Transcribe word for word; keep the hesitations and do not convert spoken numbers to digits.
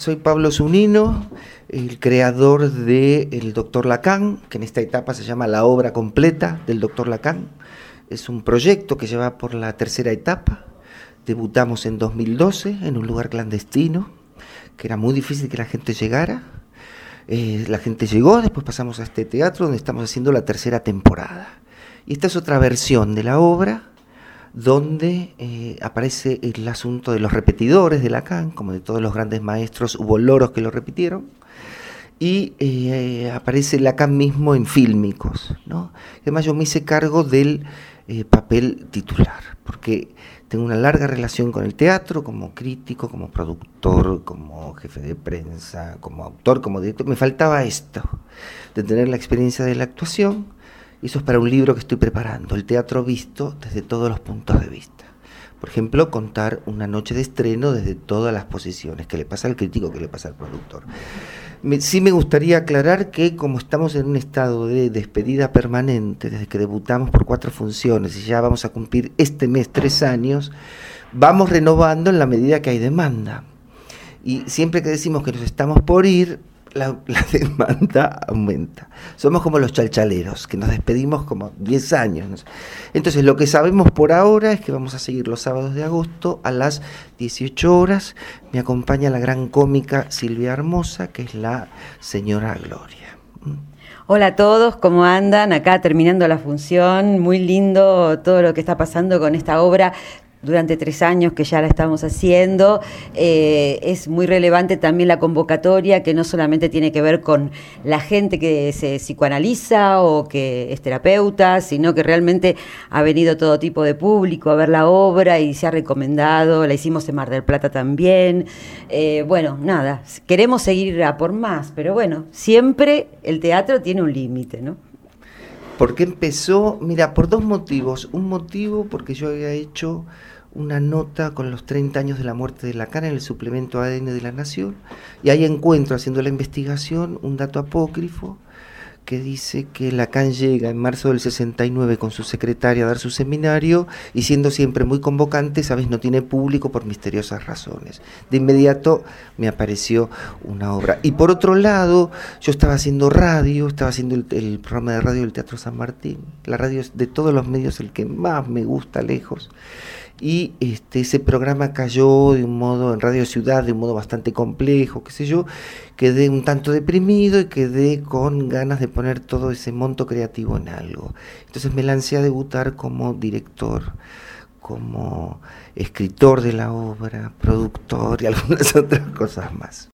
soy Pablo Zunino, el creador de El Doctor Lacan, que en esta etapa se llama La Obra Completa del Doctor Lacan. Es un proyecto que lleva por la tercera etapa. Debutamos en dos mil doce en un lugar clandestino, que era muy difícil que la gente llegara. Eh, la gente llegó, después pasamos a este teatro donde estamos haciendo la tercera temporada. Y esta es otra versión de la obra, donde eh, aparece el asunto de los repetidores de Lacan, como de todos los grandes maestros, hubo loros que lo repitieron, y eh, aparece Lacan mismo en fílmicos, ¿no? Además yo me hice cargo del eh, papel titular, porque tengo una larga relación con el teatro, como crítico, como productor, como jefe de prensa, como autor, como director. Me faltaba esto, de tener la experiencia de la actuación. Y eso es para un libro que estoy preparando, el teatro visto desde todos los puntos de vista. Por ejemplo, contar una noche de estreno desde todas las posiciones, qué le pasa al crítico, qué le pasa al productor. Me, sí me gustaría aclarar que como estamos en un estado de despedida permanente, desde que debutamos por cuatro funciones y ya vamos a cumplir este mes tres años, vamos renovando en la medida que hay demanda. Y siempre que decimos que nos estamos por ir, La, la demanda aumenta. Somos como los chalchaleros, que nos despedimos como diez años. Entonces, lo que sabemos por ahora es que vamos a seguir los sábados de agosto a las dieciocho horas. Me acompaña la gran cómica Silvia Hermosa, que es la señora Gloria. Hola a todos, ¿cómo andan? Acá terminando la función, muy lindo todo lo que está pasando con esta obra. Durante tres años que ya la estamos haciendo, eh, es muy relevante también la convocatoria, que no solamente tiene que ver con la gente que se psicoanaliza o que es terapeuta, sino que realmente ha venido todo tipo de público a ver la obra y se ha recomendado, la hicimos en Mar del Plata también. Eh, bueno, nada, queremos seguir a por más, pero bueno, siempre el teatro tiene un límite, ¿no? ¿Por qué empezó? Mira, por dos motivos. Un motivo porque yo había hecho una nota con los treinta años de la muerte de Lacan en el suplemento A D N de La Nación, y ahí encuentro, haciendo la investigación, un dato apócrifo que dice que Lacan llega en marzo del sesenta y nueve con su secretaria a dar su seminario, y siendo siempre muy convocante, sabes, no tiene público por misteriosas razones. De inmediato me apareció una obra. Y por otro lado, yo estaba haciendo radio, estaba haciendo el, el programa de radio del Teatro San Martín. La radio es de todos los medios el que más me gusta lejos. Y este, ese programa cayó de un modo, en Radio Ciudad, de un modo bastante complejo, qué sé yo, quedé un tanto deprimido y quedé con ganas de poner todo ese monto creativo en algo. Entonces me lancé a debutar como director, como escritor de la obra, productor y algunas otras cosas más.